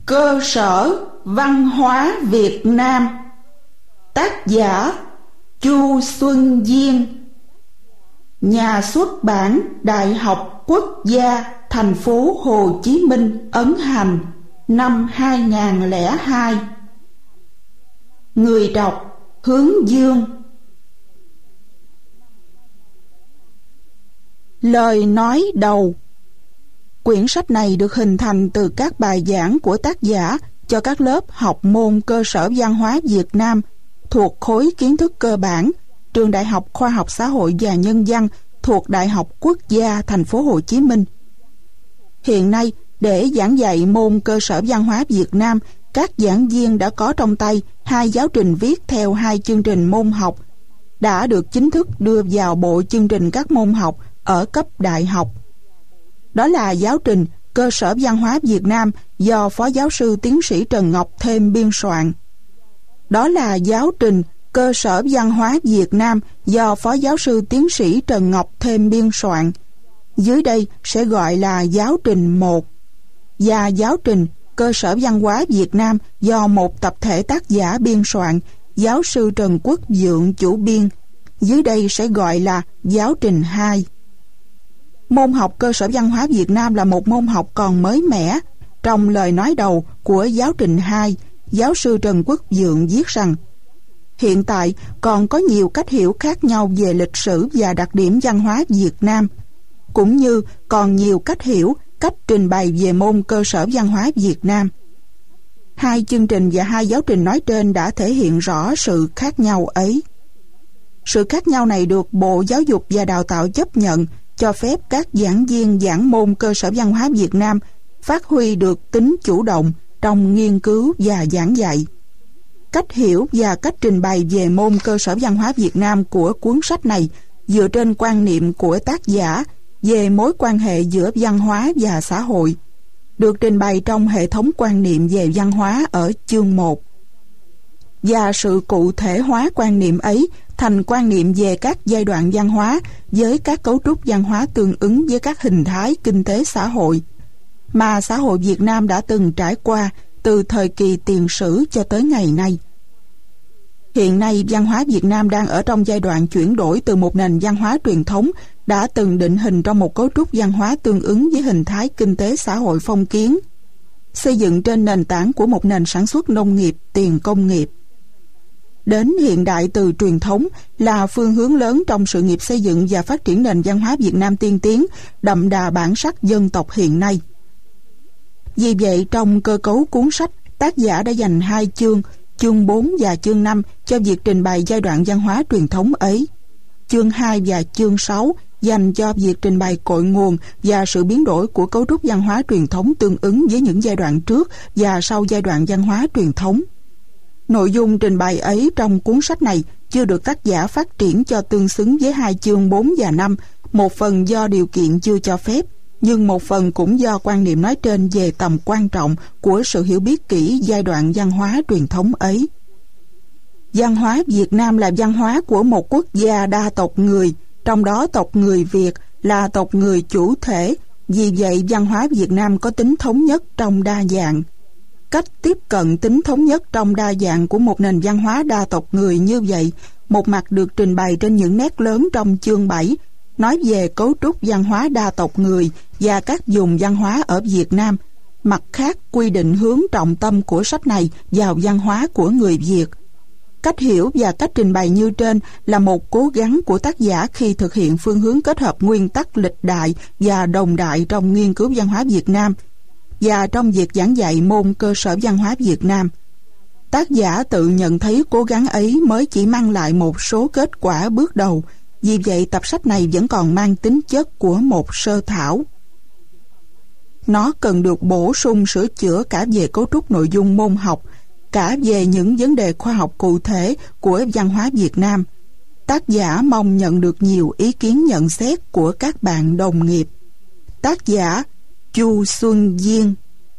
Cơ sở văn hóa Việt Nam. Tác giả Chu Xuân Diên. Nhà xuất bản Đại học Quốc gia Thành phố Hồ Chí Minh ấn hành năm 2002. Người đọc Hướng Dương. Lời nói đầu. Quyển sách này được hình thành từ các bài giảng của tác giả cho các lớp học môn cơ sở văn hóa Việt Nam thuộc khối kiến thức cơ bản, Trường Đại học Khoa học Xã hội và Nhân văn thuộc Đại học Quốc gia Thành phố Hồ Chí Minh. Hiện nay, để giảng dạy môn cơ sở văn hóa Việt Nam, các giảng viên đã có trong tay 2 giáo trình viết theo 2 chương trình môn học, đã được chính thức đưa vào bộ chương trình các môn học ở cấp đại học. Đó là giáo trình Cơ sở văn hóa Việt Nam do Phó Giáo sư Tiến sĩ Trần Ngọc Thêm biên soạn. Đó là giáo trình Cơ sở văn hóa Việt Nam do Phó Giáo sư Tiến sĩ Trần Ngọc Thêm biên soạn. Dưới đây sẽ gọi là giáo trình 1. Và giáo trình Cơ sở văn hóa Việt Nam do một tập thể tác giả biên soạn, giáo sư Trần Quốc Vượng chủ biên. Dưới đây sẽ gọi là giáo trình 2. Môn học cơ sở văn hóa Việt Nam là một môn học còn mới mẻ. Trong lời nói đầu của giáo trình 2, giáo sư Trần Quốc Vượng viết rằng: hiện tại còn có nhiều cách hiểu khác nhau về lịch sử và đặc điểm văn hóa Việt Nam, cũng như còn nhiều cách hiểu, cách trình bày về môn cơ sở văn hóa Việt Nam. 2 chương trình và 2 giáo trình nói trên đã thể hiện rõ sự khác nhau ấy. Sự khác nhau này được Bộ Giáo dục và Đào tạo chấp nhận, cho phép các giảng viên giảng môn cơ sở văn hóa Việt Nam phát huy được tính chủ động trong nghiên cứu và giảng dạy. Cách hiểu và cách trình bày về môn cơ sở văn hóa Việt Nam của cuốn sách này dựa trên quan niệm của tác giả về mối quan hệ giữa văn hóa và xã hội, được trình bày trong hệ thống quan niệm về văn hóa ở chương 1. Và sự cụ thể hóa quan niệm ấy thành quan niệm về các giai đoạn văn hóa với các cấu trúc văn hóa tương ứng với các hình thái kinh tế xã hội mà xã hội Việt Nam đã từng trải qua từ thời kỳ tiền sử cho tới ngày nay. Hiện nay, văn hóa Việt Nam đang ở trong giai đoạn chuyển đổi từ một nền văn hóa truyền thống đã từng định hình trong một cấu trúc văn hóa tương ứng với hình thái kinh tế xã hội phong kiến, xây dựng trên nền tảng của một nền sản xuất nông nghiệp tiền công nghiệp. Đến hiện đại từ truyền thống là phương hướng lớn trong sự nghiệp xây dựng và phát triển nền văn hóa Việt Nam tiên tiến, đậm đà bản sắc dân tộc hiện nay. Vì vậy, trong cơ cấu cuốn sách, tác giả đã dành 2 chương, chương 4 và chương 5 cho việc trình bày giai đoạn văn hóa truyền thống ấy. Chương 2 và chương 6 dành cho việc trình bày cội nguồn và sự biến đổi của cấu trúc văn hóa truyền thống tương ứng với những giai đoạn trước và sau giai đoạn văn hóa truyền thống. Nội dung trình bày ấy trong cuốn sách này chưa được tác giả phát triển cho tương xứng với 2 chương 4 và 5, một phần do điều kiện chưa cho phép, nhưng một phần cũng do quan niệm nói trên về tầm quan trọng của sự hiểu biết kỹ giai đoạn văn hóa truyền thống ấy. Văn hóa Việt Nam là văn hóa của một quốc gia đa tộc người, trong đó tộc người Việt là tộc người chủ thể, vì vậy văn hóa Việt Nam có tính thống nhất trong đa dạng. Cách tiếp cận tính thống nhất trong đa dạng của một nền văn hóa đa tộc người như vậy, một mặt được trình bày trên những nét lớn trong chương 7, nói về cấu trúc văn hóa đa tộc người và các vùng văn hóa ở Việt Nam, mặt khác quy định hướng trọng tâm của sách này vào văn hóa của người Việt. Cách hiểu và cách trình bày như trên là một cố gắng của tác giả khi thực hiện phương hướng kết hợp nguyên tắc lịch đại và đồng đại trong nghiên cứu văn hóa Việt Nam và trong việc giảng dạy môn cơ sở văn hóa Việt Nam. Tác giả tự nhận thấy cố gắng ấy mới chỉ mang lại một số kết quả bước đầu, vì vậy tập sách này vẫn còn mang tính chất của một sơ thảo. Nó cần được bổ sung sửa chữa cả về cấu trúc nội dung môn học, cả về những vấn đề khoa học cụ thể của văn hóa Việt Nam. Tác giả mong nhận được nhiều ý kiến nhận xét của các bạn đồng nghiệp. Tác giả Chu Xuân Diên.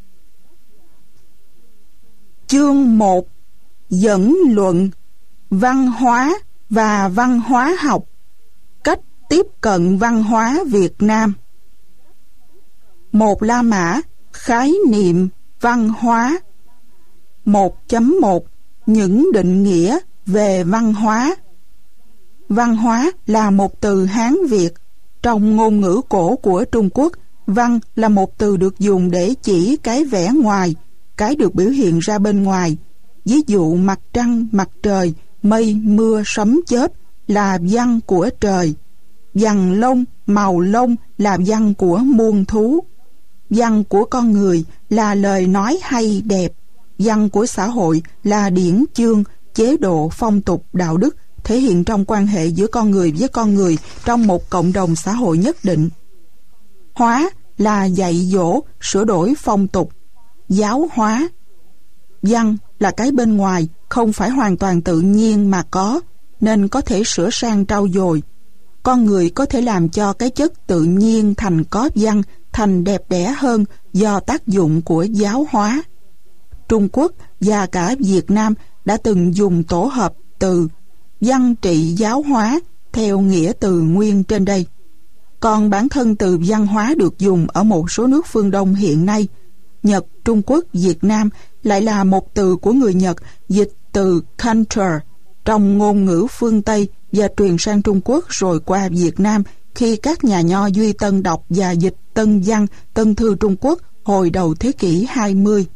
Chương 1. Dẫn luận: văn hóa và văn hóa học. Cách tiếp cận văn hóa Việt Nam. 1. La Mã: khái niệm, Văn hóa. 1.1 Những định nghĩa về văn hóa. Văn hóa là một từ Hán Việt. Trong ngôn ngữ cổ của Trung Quốc, văn là một từ được dùng để chỉ cái vẻ ngoài, cái được biểu hiện ra bên ngoài. Ví dụ mặt trăng, mặt trời, mây, mưa, sấm chớp là văn của trời. Vằn lông, màu lông là văn của muôn thú. Văn của con người là lời nói hay đẹp. Văn của xã hội là điển chương, chế độ, phong tục, đạo đức thể hiện trong quan hệ giữa con người với con người trong một cộng đồng xã hội nhất định. Hóa là dạy dỗ, sửa đổi phong tục. Giáo hóa. Văn là cái bên ngoài, không phải hoàn toàn tự nhiên mà có, nên có thể sửa sang trau dồi. Con người có thể làm cho cái chất tự nhiên thành có văn, thành đẹp đẽ hơn do tác dụng của giáo hóa. Trung Quốc và cả Việt Nam đã từng dùng tổ hợp từ văn trị giáo hóa theo nghĩa từ nguyên trên đây. Còn bản thân từ văn hóa được dùng ở một số nước phương Đông hiện nay, Nhật, Trung Quốc, Việt Nam, lại là một từ của người Nhật dịch từ culture trong ngôn ngữ phương Tây và truyền sang Trung Quốc rồi qua Việt Nam khi các nhà nho Duy Tân đọc và dịch Tân Văn, Tân Thư Trung Quốc hồi đầu thế kỷ 20.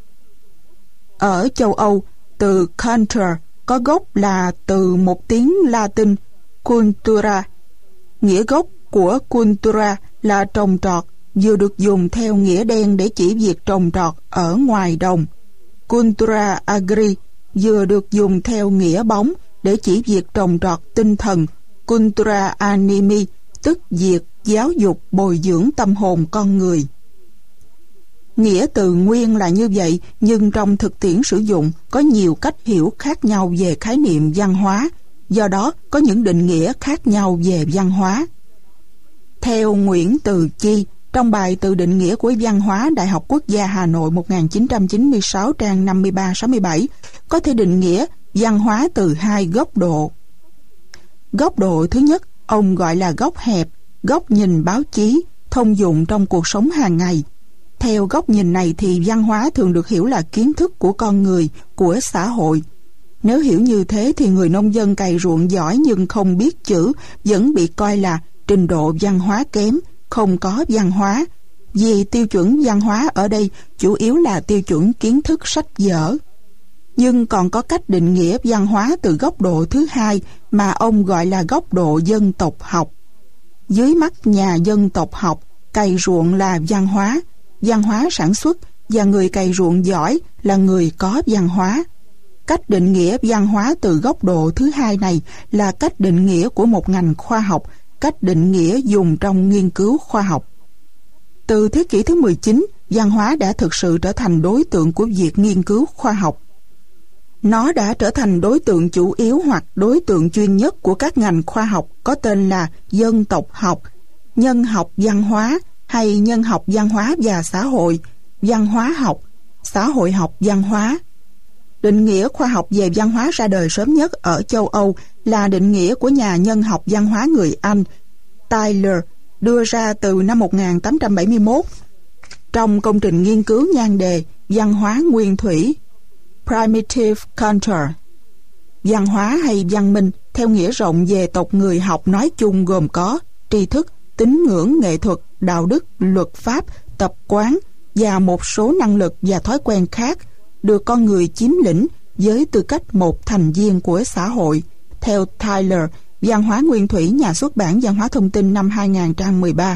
Ở châu Âu, từ culture có gốc là từ một tiếng Latin cultura. Nghĩa gốc của cultura là trồng trọt, vừa được dùng theo nghĩa đen để chỉ việc trồng trọt ở ngoài đồng. Cultura agri vừa được dùng theo nghĩa bóng để chỉ việc trồng trọt tinh thần. Cultura animi tức việc giáo dục bồi dưỡng tâm hồn con người. Nghĩa từ nguyên là như vậy, nhưng trong thực tiễn sử dụng có nhiều cách hiểu khác nhau về khái niệm văn hóa, do đó có những định nghĩa khác nhau về văn hóa. Theo Nguyễn Từ Chi, trong bài Từ định nghĩa của văn hóa Đại học Quốc gia Hà Nội 1996 trang 53-67, có thể định nghĩa văn hóa từ hai góc độ. Góc độ thứ nhất, ông gọi là góc hẹp, góc nhìn báo chí, thông dụng trong cuộc sống hàng ngày. Theo góc nhìn này thì văn hóa thường được hiểu là kiến thức của con người, của xã hội. Nếu hiểu như thế thì người nông dân cày ruộng giỏi nhưng không biết chữ vẫn bị coi là trình độ văn hóa kém, không có văn hóa. Vì tiêu chuẩn văn hóa ở đây chủ yếu là tiêu chuẩn kiến thức sách vở. Nhưng còn có cách định nghĩa văn hóa từ góc độ thứ hai mà ông gọi là góc độ dân tộc học. Dưới mắt nhà dân tộc học, cày ruộng là văn hóa sản xuất, và người cày ruộng giỏi là người có văn hóa. Cách định nghĩa văn hóa từ góc độ thứ hai này là cách định nghĩa của một ngành khoa học, cách định nghĩa dùng trong nghiên cứu khoa học. Từ thế kỷ thứ 19, văn hóa đã thực sự trở thành đối tượng của việc nghiên cứu khoa học. Nó đã trở thành đối tượng chủ yếu hoặc đối tượng chuyên nhất của các ngành khoa học có tên là dân tộc học, nhân học văn hóa hay nhân học văn hóa và xã hội, văn hóa học, xã hội học văn hóa. Định nghĩa khoa học về văn hóa ra đời sớm nhất ở châu Âu là định nghĩa của nhà nhân học văn hóa người Anh Tyler đưa ra từ năm 1871 trong công trình nghiên cứu nhan đề Văn hóa nguyên thủy Primitive Culture. Văn hóa hay văn minh theo nghĩa rộng về tộc người học nói chung gồm có tri thức, tín ngưỡng, nghệ thuật, đạo đức, luật pháp, tập quán và một số năng lực và thói quen khác được con người chiếm lĩnh với tư cách một thành viên của xã hội. Theo Tyler, Văn hóa nguyên thủy, nhà xuất bản Văn hóa thông tin năm 2013.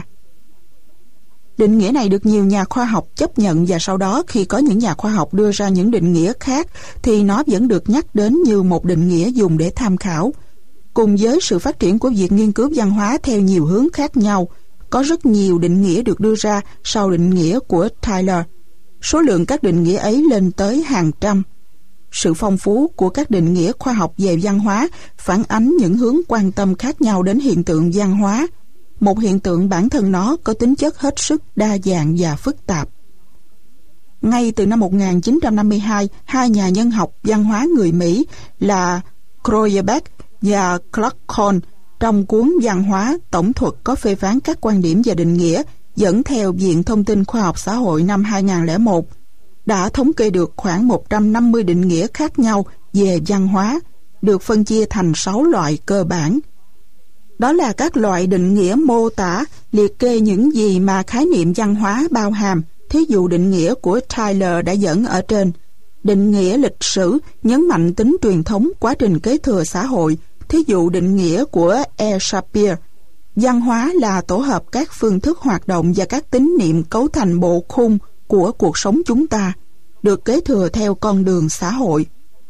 Định nghĩa này được nhiều nhà khoa học chấp nhận, và sau đó khi có những nhà khoa học đưa ra những định nghĩa khác thì nó vẫn được nhắc đến như một định nghĩa dùng để tham khảo. Cùng với sự phát triển của việc nghiên cứu văn hóa theo nhiều hướng khác nhau, có rất nhiều định nghĩa được đưa ra sau định nghĩa của Tyler. Số lượng các định nghĩa ấy lên tới hàng trăm. Sự phong phú của các định nghĩa khoa học về văn hóa phản ánh những hướng quan tâm khác nhau đến hiện tượng văn hóa, một hiện tượng bản thân nó có tính chất hết sức đa dạng và phức tạp. Ngay từ năm 1952, hai nhà nhân học văn hóa người Mỹ là Kroyebeck và Clarkson trong cuốn Văn hóa tổng thuật có phê phán các quan điểm và định nghĩa dẫn theo Viện Thông tin Khoa học Xã hội năm 2001. đã thống kê được khoảng 150 định nghĩa khác nhau về văn hóa, được phân chia thành 6 loại cơ bản. Đó là các loại định nghĩa mô tả, liệt kê những gì mà khái niệm văn hóa bao hàm, thí dụ định nghĩa của Tyler đã dẫn ở trên. Định nghĩa lịch sử nhấn mạnh tính truyền thống quá trình kế thừa xã hội, thí dụ định nghĩa của E. Shapiro. Văn hóa là tổ hợp các phương thức hoạt động và các tín niệm cấu thành bộ khung của cuộc sống chúng ta, được kế thừa theo con đường xã hội.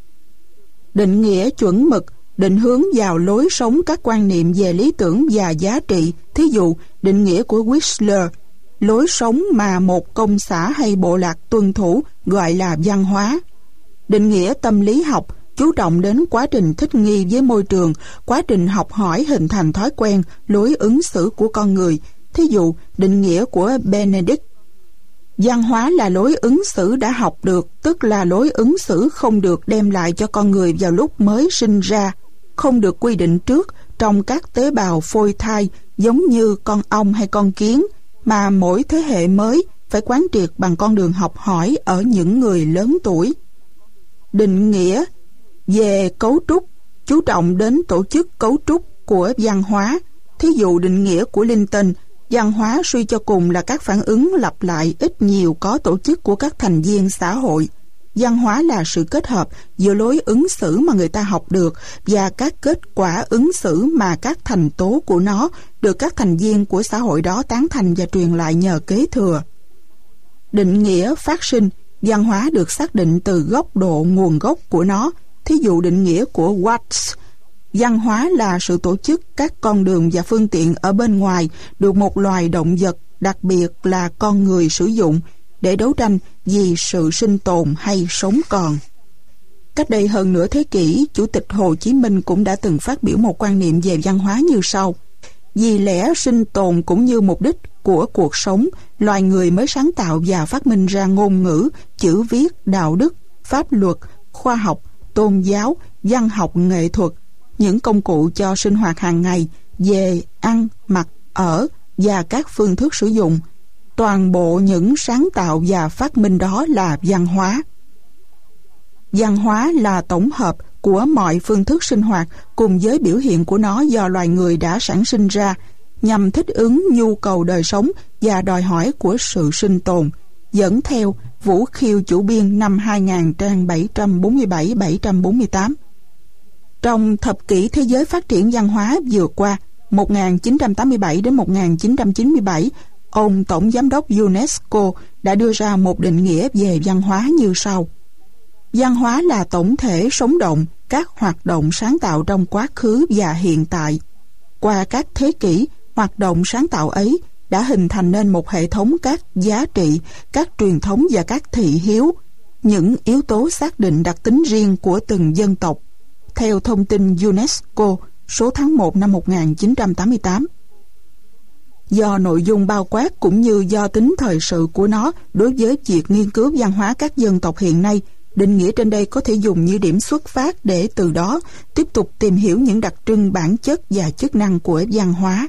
Định nghĩa chuẩn mực định hướng vào lối sống các quan niệm về lý tưởng và giá trị, thí dụ định nghĩa của Whistler, lối sống mà một công xã hay bộ lạc tuân thủ gọi là văn hóa. Định nghĩa tâm lý học chú trọng đến quá trình thích nghi với môi trường, quá trình học hỏi hình thành thói quen, lối ứng xử của con người, thí dụ định nghĩa của Benedict. Văn hóa là lối ứng xử đã học được, tức là lối ứng xử không được đem lại cho con người vào lúc mới sinh ra, không được quy định trước trong các tế bào phôi thai giống như con ong hay con kiến, mà mỗi thế hệ mới phải quán triệt bằng con đường học hỏi ở những người lớn tuổi. Định nghĩa về cấu trúc chú trọng đến tổ chức cấu trúc của văn hóa, thí dụ định nghĩa của Linton, văn hóa suy cho cùng là các phản ứng lặp lại ít nhiều có tổ chức của các thành viên xã hội. Văn hóa là sự kết hợp giữa lối ứng xử mà người ta học được và các kết quả ứng xử mà các thành tố của nó được các thành viên của xã hội đó tán thành và truyền lại nhờ kế thừa. Định nghĩa phát sinh, văn hóa được xác định từ góc độ nguồn gốc của nó, thí dụ định nghĩa của Watts. Văn hóa là sự tổ chức các con đường và phương tiện ở bên ngoài được một loài động vật, đặc biệt là con người sử dụng để đấu tranh vì sự sinh tồn hay sống còn. Cách đây hơn nửa thế kỷ, Chủ tịch Hồ Chí Minh cũng đã từng phát biểu một quan niệm về văn hóa như sau: vì lẽ sinh tồn cũng như mục đích của cuộc sống, loài người mới sáng tạo và phát minh ra ngôn ngữ, chữ viết, đạo đức, pháp luật, khoa học, tôn giáo, văn học, nghệ thuật, những công cụ cho sinh hoạt hàng ngày về ăn, mặc, ở và các phương thức sử dụng. Toàn bộ những sáng tạo và phát minh đó là văn hóa. Văn hóa là tổng hợp của mọi phương thức sinh hoạt cùng với biểu hiện của nó do loài người đã sản sinh ra nhằm thích ứng nhu cầu đời sống và đòi hỏi của sự sinh tồn, dẫn theo Vũ Khiêu chủ biên năm 2000 trang 747-748. Trong thập kỷ thế giới phát triển văn hóa vừa qua, 1987 đến 1997, ông Tổng Giám đốc UNESCO đã đưa ra một định nghĩa về văn hóa như sau: văn hóa là tổng thể sống động, các hoạt động sáng tạo trong quá khứ và hiện tại. Qua các thế kỷ, hoạt động sáng tạo ấy đã hình thành nên một hệ thống các giá trị, các truyền thống và các thị hiếu, những yếu tố xác định đặc tính riêng của từng dân tộc, theo thông tin UNESCO số tháng 1 năm 1988. Do nội dung bao quát cũng như do tính thời sự của nó đối với việc nghiên cứu văn hóa các dân tộc hiện nay, định nghĩa trên đây có thể dùng như điểm xuất phát để từ đó tiếp tục tìm hiểu những đặc trưng bản chất và chức năng của văn hóa.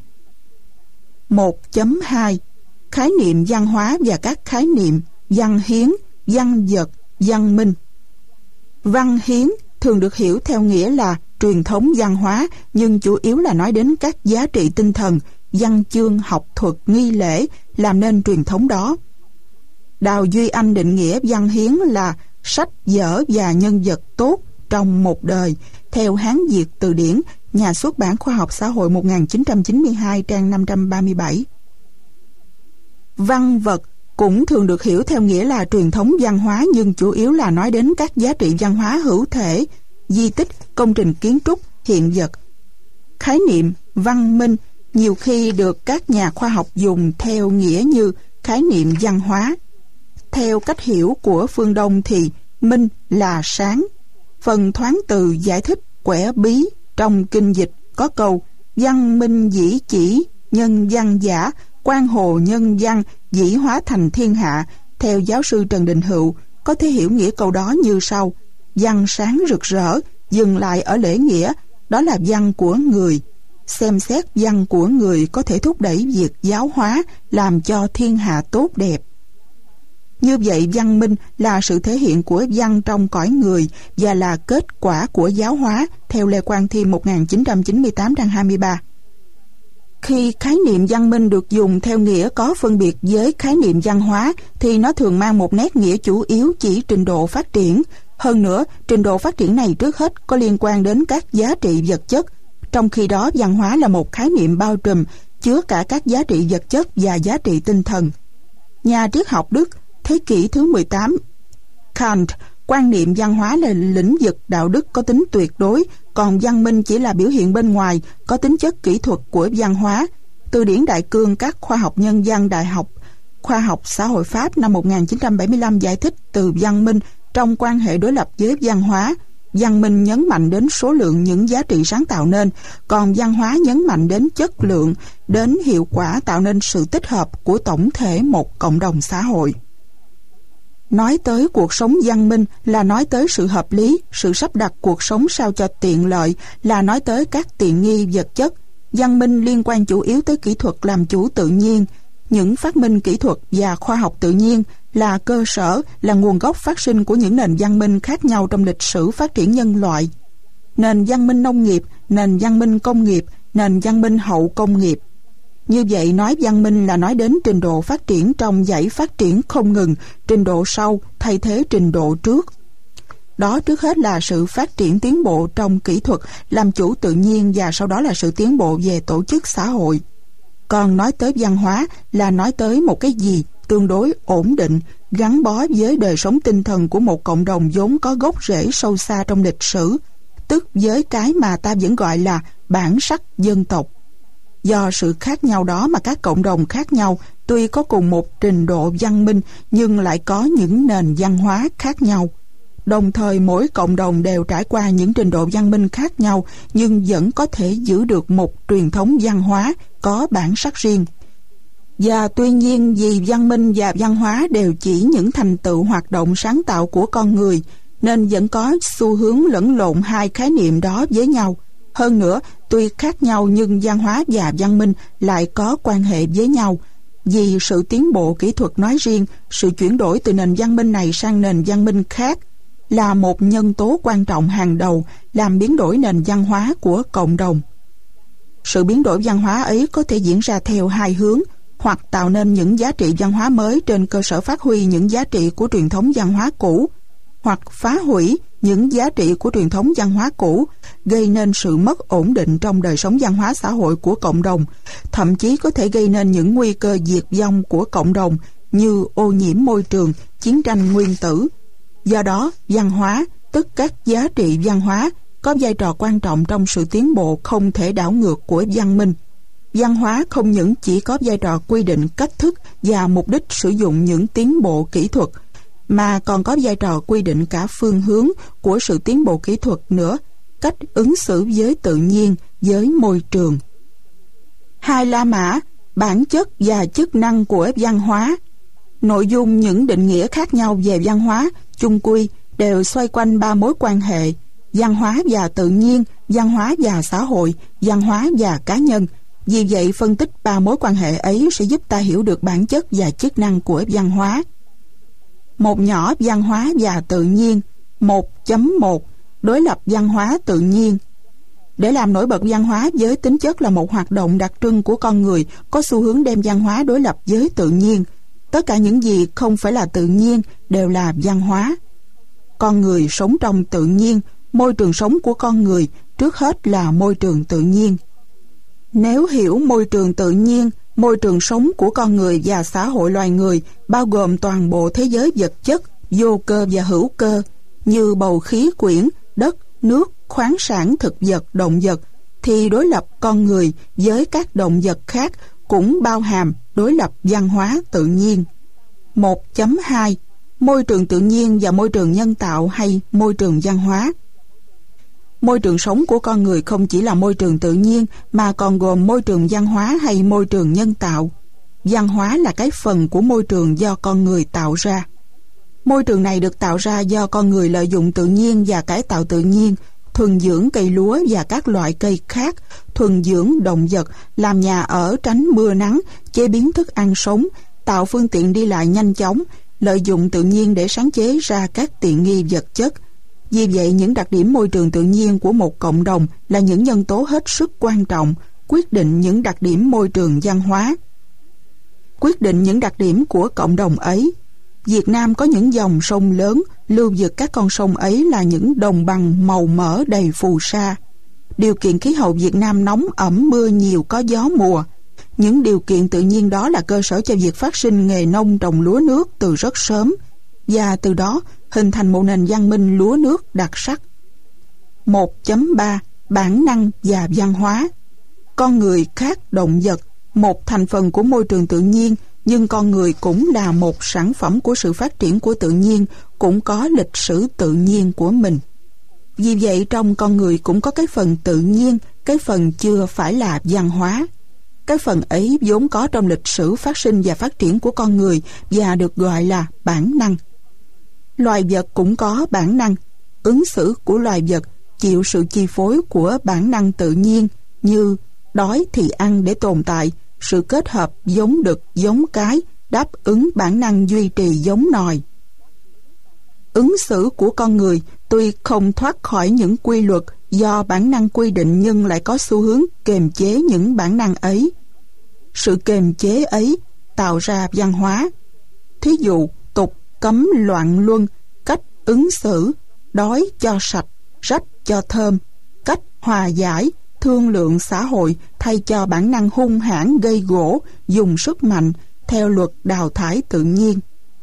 1.2 Khái niệm văn hóa và các khái niệm văn hiến, văn vật, văn minh. Văn hiến thường được hiểu theo nghĩa là truyền thống văn hóa, nhưng chủ yếu là nói đến các giá trị tinh thần, văn chương, học thuật, nghi lễ làm nên truyền thống đó. Đào Duy Anh định nghĩa văn hiến là sách vở và nhân vật tốt trong một đời, theo Hán Việt Từ điển, nhà xuất bản Khoa học Xã hội 1992 trang 537. Văn vật cũng thường được hiểu theo nghĩa là truyền thống văn hóa, nhưng chủ yếu là nói đến các giá trị văn hóa hữu thể, di tích, công trình kiến trúc, hiện vật. Khái niệm văn minh nhiều khi được các nhà khoa học dùng theo nghĩa như khái niệm văn hóa. Theo cách hiểu của phương Đông thì minh là sáng. Phần thoáng từ giải thích quẻ bí trong kinh dịch có câu văn minh dĩ chỉ, nhân văn giả, quan hồ nhân văn, dĩ hóa thành thiên hạ. Theo giáo sư Trần Đình Hựu, có thể hiểu nghĩa câu đó như sau: văn sáng rực rỡ, dừng lại ở lễ nghĩa, đó là văn của người. Xem xét văn của người có thể thúc đẩy việc giáo hóa, làm cho thiên hạ tốt đẹp. Như vậy văn minh là sự thể hiện của văn trong cõi người và là kết quả của giáo hóa, theo Lê Quang Thiêm 1998 trang 23. Khi khái niệm văn minh được dùng theo nghĩa có phân biệt với khái niệm văn hóa thì nó thường mang một nét nghĩa chủ yếu chỉ trình độ phát triển. Hơn nữa, trình độ phát triển này trước hết có liên quan đến các giá trị vật chất, trong khi đó văn hóa là một khái niệm bao trùm, chứa cả các giá trị vật chất và giá trị tinh thần. Nhà triết học Đức thế kỷ thứ 18 Kant quan niệm văn hóa là lĩnh vực đạo đức có tính tuyệt đối, còn văn minh chỉ là biểu hiện bên ngoài có tính chất kỹ thuật của văn hóa. Từ điển Đại Cương các khoa học nhân văn Đại học Khoa học Xã hội Pháp năm 1975 giải thích từ văn minh trong quan hệ đối lập với văn hóa. Văn minh nhấn mạnh đến số lượng những giá trị sáng tạo nên, còn văn hóa nhấn mạnh đến chất lượng, đến hiệu quả tạo nên sự tích hợp của tổng thể một cộng đồng xã hội. Nói tới cuộc sống văn minh là nói tới sự hợp lý, sự sắp đặt cuộc sống sao cho tiện lợi, là nói tới các tiện nghi vật chất. Văn minh liên quan chủ yếu tới kỹ thuật làm chủ tự nhiên. Những phát minh kỹ thuật và khoa học tự nhiên là cơ sở, là nguồn gốc phát sinh của những nền văn minh khác nhau trong lịch sử phát triển nhân loại. Nền văn minh nông nghiệp, nền văn minh công nghiệp, nền văn minh hậu công nghiệp. Như vậy, nói văn minh là nói đến trình độ phát triển trong dãy phát triển không ngừng, trình độ sau thay thế trình độ trước. Đó trước hết là sự phát triển tiến bộ trong kỹ thuật, làm chủ tự nhiên, và sau đó là sự tiến bộ về tổ chức xã hội. Còn nói tới văn hóa là nói tới một cái gì tương đối ổn định, gắn bó với đời sống tinh thần của một cộng đồng vốn có gốc rễ sâu xa trong lịch sử, tức với cái mà ta vẫn gọi là bản sắc dân tộc. Do sự khác nhau đó mà các cộng đồng khác nhau tuy có cùng một trình độ văn minh nhưng lại có những nền văn hóa khác nhau. Đồng thời mỗi cộng đồng đều trải qua những trình độ văn minh khác nhau nhưng vẫn có thể giữ được một truyền thống văn hóa có bản sắc riêng. Và tuy nhiên vì văn minh và văn hóa đều chỉ những thành tựu hoạt động sáng tạo của con người nên vẫn có xu hướng lẫn lộn hai khái niệm đó với nhau. Hơn nữa, tuy khác nhau nhưng văn hóa và văn minh lại có quan hệ với nhau. Vì sự tiến bộ kỹ thuật nói riêng, sự chuyển đổi từ nền văn minh này sang nền văn minh khác là một nhân tố quan trọng hàng đầu làm biến đổi nền văn hóa của cộng đồng. Sự biến đổi văn hóa ấy có thể diễn ra theo hai hướng, hoặc tạo nên những giá trị văn hóa mới trên cơ sở phát huy những giá trị của truyền thống văn hóa cũ, hoặc phá hủy những giá trị của truyền thống văn hóa cũ, gây nên sự mất ổn định trong đời sống văn hóa xã hội của cộng đồng, thậm chí có thể gây nên những nguy cơ diệt vong của cộng đồng như ô nhiễm môi trường, chiến tranh nguyên tử. Do đó, văn hóa, tức các giá trị văn hóa, có vai trò quan trọng trong sự tiến bộ không thể đảo ngược của văn minh. Văn hóa không những chỉ có vai trò quy định cách thức và mục đích sử dụng những tiến bộ kỹ thuật, mà còn có vai trò quy định cả phương hướng của sự tiến bộ kỹ thuật nữa, cách ứng xử với tự nhiên, với môi trường. Hai La Mã, bản chất và chức năng của văn hóa. Nội dung những định nghĩa khác nhau về văn hóa chung quy đều xoay quanh ba mối quan hệ: văn hóa và tự nhiên, văn hóa và xã hội, văn hóa và cá nhân. Vì vậy, phân tích ba mối quan hệ ấy sẽ giúp ta hiểu được bản chất và chức năng của văn hóa. Một nhỏ văn hóa và tự nhiên. 1.1 Đối lập văn hóa tự nhiên. Để làm nổi bật văn hóa với tính chất là một hoạt động đặc trưng của con người, có xu hướng đem văn hóa đối lập với tự nhiên. Tất cả những gì không phải là tự nhiên đều là văn hóa. Con người sống trong tự nhiên, môi trường sống của con người trước hết là môi trường tự nhiên. Nếu hiểu môi trường tự nhiên, môi trường sống của con người và xã hội loài người bao gồm toàn bộ thế giới vật chất, vô cơ và hữu cơ, như bầu khí quyển, đất, nước, khoáng sản, thực vật, động vật, thì đối lập con người với các động vật khác cũng bao hàm đối lập văn hóa tự nhiên. 1.2 Môi trường tự nhiên và môi trường nhân tạo hay môi trường văn hóa. Môi trường sống của con người không chỉ là môi trường tự nhiên mà còn gồm môi trường văn hóa hay môi trường nhân tạo. Văn hóa là cái phần của môi trường do con người tạo ra. Môi trường này được tạo ra do con người lợi dụng tự nhiên và cải tạo tự nhiên, thuần dưỡng cây lúa và các loại cây khác, thuần dưỡng động vật, làm nhà ở tránh mưa nắng, chế biến thức ăn sống, tạo phương tiện đi lại nhanh chóng, lợi dụng tự nhiên để sáng chế ra các tiện nghi vật chất. Vì vậy, những đặc điểm môi trường tự nhiên của một cộng đồng là những nhân tố hết sức quan trọng, quyết định những đặc điểm môi trường văn hóa. Quyết định những đặc điểm của cộng đồng ấy. Việt Nam có những dòng sông lớn, lưu vực các con sông ấy là những đồng bằng màu mỡ đầy phù sa. Điều kiện khí hậu Việt Nam nóng ẩm mưa nhiều có gió mùa. Những điều kiện tự nhiên đó là cơ sở cho việc phát sinh nghề nông trồng lúa nước từ rất sớm, và từ đó hình thành một nền văn minh lúa nước đặc sắc. 1.3 Bản năng và văn hóa. Con người khác động vật, một thành phần của môi trường tự nhiên, nhưng con người cũng là một sản phẩm của sự phát triển của tự nhiên, cũng có lịch sử tự nhiên của mình. Vì vậy, trong con người cũng có cái phần tự nhiên, cái phần chưa phải là văn hóa. Cái phần ấy vốn có trong lịch sử phát sinh và phát triển của con người và được gọi là bản năng. Loài vật cũng có bản năng. Ứng xử của loài vật chịu sự chi phối của bản năng tự nhiên như đói thì ăn để tồn tại, sự kết hợp giống đực giống cái đáp ứng bản năng duy trì giống nòi. Ứng xử của con người tuy không thoát khỏi những quy luật do bản năng quy định, nhưng lại có xu hướng kềm chế những bản năng ấy. Sự kềm chế ấy tạo ra văn hóa. Thí dụ, tục cấm loạn luân, cách ứng xử, đói cho sạch, rách cho thơm, cách hòa giải, thương lượng xã hội thay cho bản năng hung hãn gây gổ, dùng sức mạnh theo luật đào thải tự nhiên.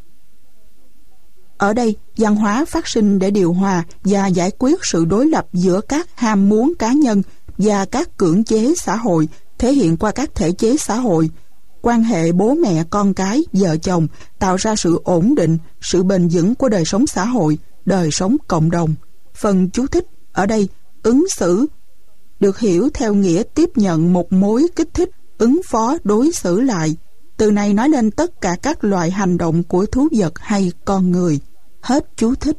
Ở đây, văn hóa phát sinh để điều hòa và giải quyết sự đối lập giữa các ham muốn cá nhân và các cưỡng chế xã hội, thể hiện qua các thể chế xã hội. Quan hệ bố mẹ con cái, vợ chồng tạo ra sự ổn định, sự bền vững của đời sống xã hội, đời sống cộng đồng. Phần chú thích ở đây, ứng xử được hiểu theo nghĩa tiếp nhận một mối kích thích, ứng phó đối xử lại. Từ này nói lên tất cả các loại hành động của thú vật hay con người. Hết chú thích.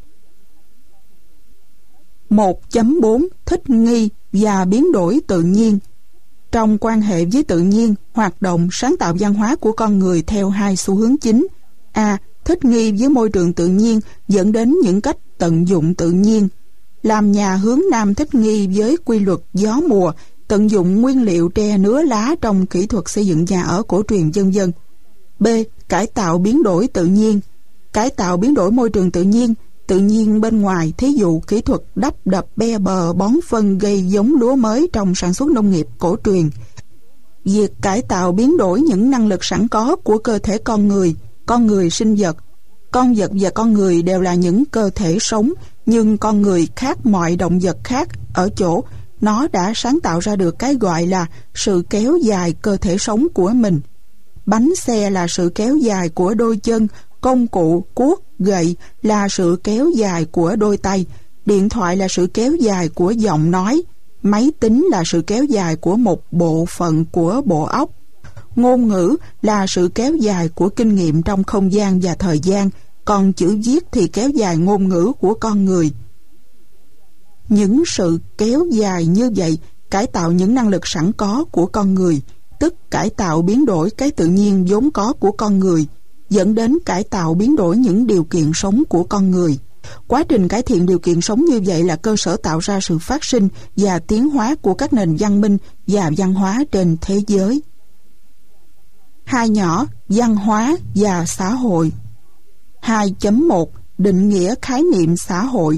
1.4 Thích nghi và biến đổi tự nhiên. Trong quan hệ với tự nhiên, hoạt động sáng tạo văn hóa của con người theo hai xu hướng chính. A. Thích nghi với môi trường tự nhiên dẫn đến những cách tận dụng tự nhiên. Làm nhà hướng Nam thích nghi với quy luật gió mùa, tận dụng nguyên liệu tre nứa lá trong kỹ thuật xây dựng nhà ở cổ truyền v.v. B. Cải tạo biến đổi tự nhiên. Cải tạo biến đổi môi trường tự nhiên bên ngoài, thí dụ kỹ thuật đắp đập be bờ bón phân gây giống lúa mới trong sản xuất nông nghiệp cổ truyền. Việc cải tạo biến đổi những năng lực sẵn có của cơ thể con người sinh vật. Con vật và con người đều là những cơ thể sống, nhưng con người khác mọi động vật khác ở chỗ nó đã sáng tạo ra được cái gọi là sự kéo dài cơ thể sống của mình. Bánh xe là sự kéo dài của đôi chân, công cụ, cuốc, gậy là sự kéo dài của đôi tay, điện thoại là sự kéo dài của giọng nói, máy tính là sự kéo dài của một bộ phận của bộ óc, ngôn ngữ là sự kéo dài của kinh nghiệm trong không gian và thời gian, còn chữ viết thì kéo dài ngôn ngữ của con người. Những sự kéo dài như vậy cải tạo những năng lực sẵn có của con người, tức cải tạo biến đổi cái tự nhiên vốn có của con người, dẫn đến cải tạo biến đổi những điều kiện sống của con người. Quá trình cải thiện điều kiện sống như vậy là cơ sở tạo ra sự phát sinh và tiến hóa của các nền văn minh và văn hóa trên thế giới. Hai nhỏ, văn hóa và xã hội. 2.1 Định nghĩa khái niệm xã hội.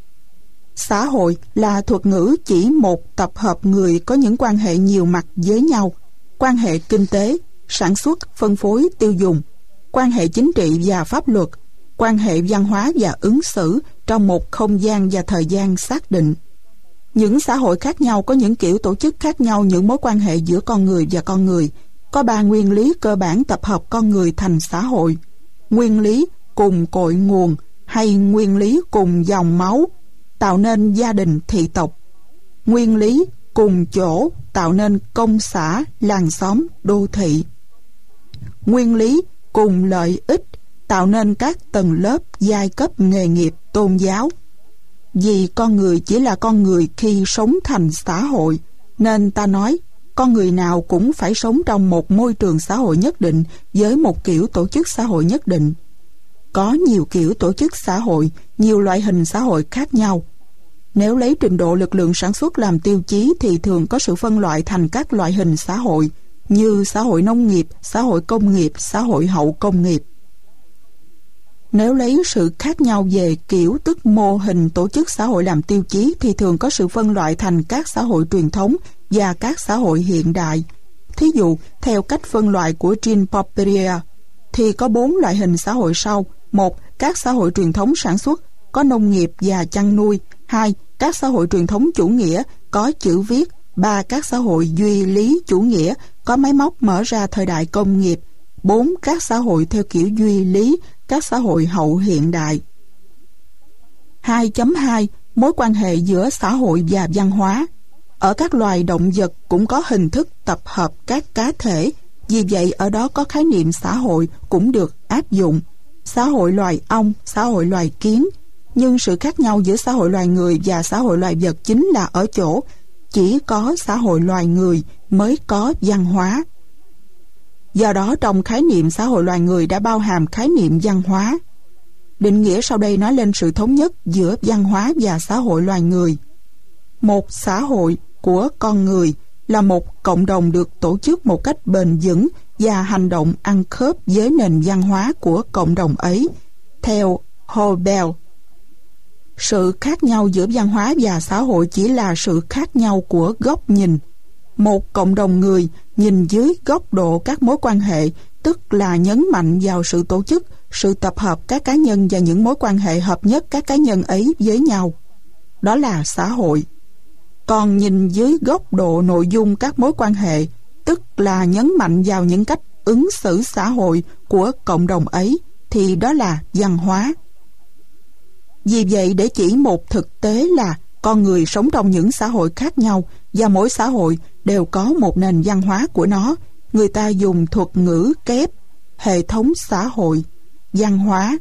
Xã hội là thuật ngữ chỉ một tập hợp người có những quan hệ nhiều mặt với nhau, quan hệ kinh tế, sản xuất, phân phối, tiêu dùng, quan hệ chính trị và pháp luật, quan hệ văn hóa và ứng xử trong một không gian và thời gian xác định. Những xã hội khác nhau có những kiểu tổ chức khác nhau những mối quan hệ giữa con người và con người. Có 3 nguyên lý cơ bản tập hợp con người thành xã hội. Nguyên lý cùng cội nguồn hay nguyên lý cùng dòng máu tạo nên gia đình thị tộc. Nguyên lý cùng chỗ tạo nên công xã, làng xóm, đô thị. Nguyên lý cùng lợi ích tạo nên các tầng lớp, giai cấp, nghề nghiệp, tôn giáo. Vì con người chỉ là con người khi sống thành xã hội, nên ta nói con người nào cũng phải sống trong một môi trường xã hội nhất định với một kiểu tổ chức xã hội nhất định. có nhiều kiểu tổ chức xã hội, nhiều loại hình xã hội khác nhau. Nếu lấy trình độ lực lượng sản xuất làm tiêu chí thì thường có sự phân loại thành các loại hình xã hội như xã hội nông nghiệp, xã hội công nghiệp, xã hội hậu công nghiệp. Nếu lấy sự khác nhau về kiểu tức mô hình tổ chức xã hội làm tiêu chí thì thường có sự phân loại thành các xã hội truyền thống và các xã hội hiện đại. Thí dụ, theo cách phân loại của Jean Poperier thì có 4 loại hình xã hội sau. 1. Các xã hội truyền thống sản xuất, có nông nghiệp và chăn nuôi. 2. Các xã hội truyền thống chủ nghĩa, có chữ viết. 3. Các xã hội duy lý chủ nghĩa, có máy móc mở ra thời đại công nghiệp. 4. Các xã hội theo kiểu duy lý, các xã hội hậu hiện đại. 2.2. Mối quan hệ giữa xã hội và văn hóa. Ở các loài động vật cũng có hình thức tập hợp các cá thể, vì vậy ở đó có khái niệm xã hội cũng được áp dụng. Xã hội loài ong, xã hội loài kiến. Nhưng sự khác nhau giữa xã hội loài người và xã hội loài vật chính là ở chỗ chỉ có xã hội loài người mới có văn hóa. Do đó trong khái niệm xã hội loài người đã bao hàm khái niệm văn hóa. Định nghĩa sau đây nói lên sự thống nhất giữa văn hóa và xã hội loài người. Một xã hội của con người là một cộng đồng được tổ chức một cách bền vững và hành động ăn khớp với nền văn hóa của cộng đồng ấy. Theo Hobel, sự khác nhau giữa văn hóa và xã hội chỉ là sự khác nhau của góc nhìn. Một cộng đồng người nhìn dưới góc độ các mối quan hệ, tức là nhấn mạnh vào sự tổ chức, sự tập hợp các cá nhân và những mối quan hệ hợp nhất các cá nhân ấy với nhau. Đó là xã hội. Còn nhìn dưới góc độ nội dung các mối quan hệ, tức là nhấn mạnh vào những cách ứng xử xã hội của cộng đồng ấy, thì đó là văn hóa. Vì vậy, để chỉ một thực tế là con người sống trong những xã hội khác nhau và mỗi xã hội đều có một nền văn hóa của nó, người ta dùng thuật ngữ kép hệ thống xã hội, văn hóa.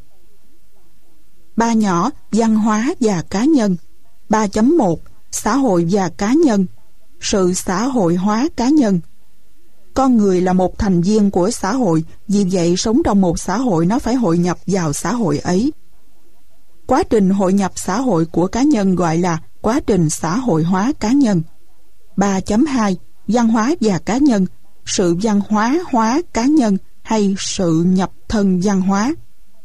3 nhỏ, văn hóa và cá nhân. 3.1 Xã hội và cá nhân. Sự xã hội hóa cá nhân. Con người là một thành viên của xã hội, vì vậy sống trong một xã hội nó phải hội nhập vào xã hội ấy. Quá trình hội nhập xã hội của cá nhân gọi là quá trình xã hội hóa cá nhân. 3.2 Văn hóa và cá nhân. Sự văn hóa cá nhân hay sự nhập thân văn hóa.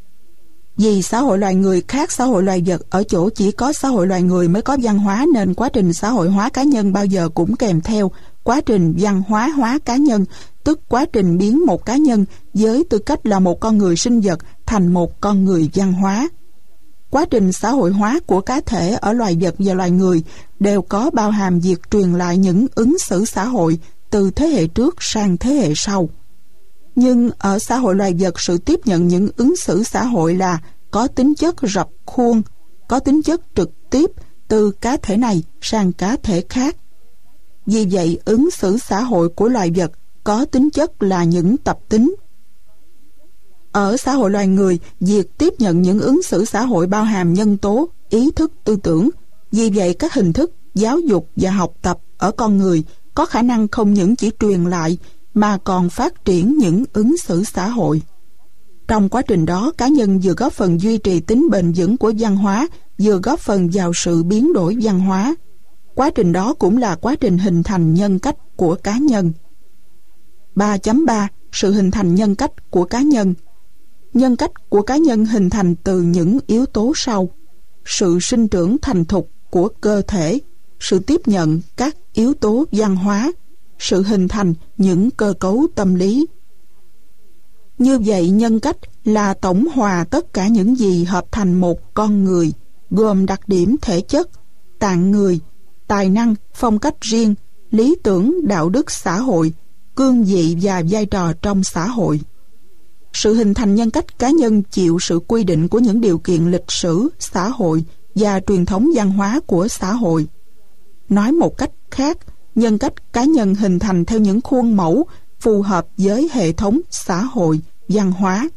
Vì xã hội loài người khác xã hội loài vật ở chỗ chỉ có xã hội loài người mới có văn hóa, nên quá trình xã hội hóa cá nhân bao giờ cũng kèm theo quá trình văn hóa cá nhân, tức quá trình biến một cá nhân với tư cách là một con người sinh vật thành một con người văn hóa. Quá trình xã hội hóa của cá thể ở loài vật và loài người đều có bao hàm việc truyền lại những ứng xử xã hội từ thế hệ trước sang thế hệ sau. Nhưng ở xã hội loài vật, sự tiếp nhận những ứng xử xã hội là có tính chất rập khuôn, có tính chất trực tiếp từ cá thể này sang cá thể khác. Vì vậy, ứng xử xã hội của loài vật có tính chất là những tập tính. Ở xã hội loài người, việc tiếp nhận những ứng xử xã hội bao hàm nhân tố, ý thức, tư tưởng. Vì vậy, các hình thức giáo dục và học tập ở con người có khả năng không những chỉ truyền lại mà còn phát triển những ứng xử xã hội. Trong quá trình đó, cá nhân vừa góp phần duy trì tính bền vững của văn hóa, vừa góp phần vào sự biến đổi văn hóa. Quá trình đó cũng là quá trình hình thành nhân cách của cá nhân. 3.3 Sự hình thành nhân cách của cá nhân. Nhân cách của cá nhân hình thành từ những yếu tố sau: sự sinh trưởng thành thục của cơ thể, sự tiếp nhận các yếu tố văn hóa, sự hình thành những cơ cấu tâm lý. Như vậy, nhân cách là tổng hòa tất cả những gì hợp thành một con người, gồm đặc điểm thể chất, tạng người, tài năng, phong cách riêng, lý tưởng, đạo đức xã hội, cương vị và vai trò trong xã hội. Sự hình thành nhân cách cá nhân chịu sự quy định của những điều kiện lịch sử, xã hội và truyền thống văn hóa của xã hội. Nói một cách khác, nhân cách cá nhân hình thành theo những khuôn mẫu phù hợp với hệ thống xã hội, văn hóa.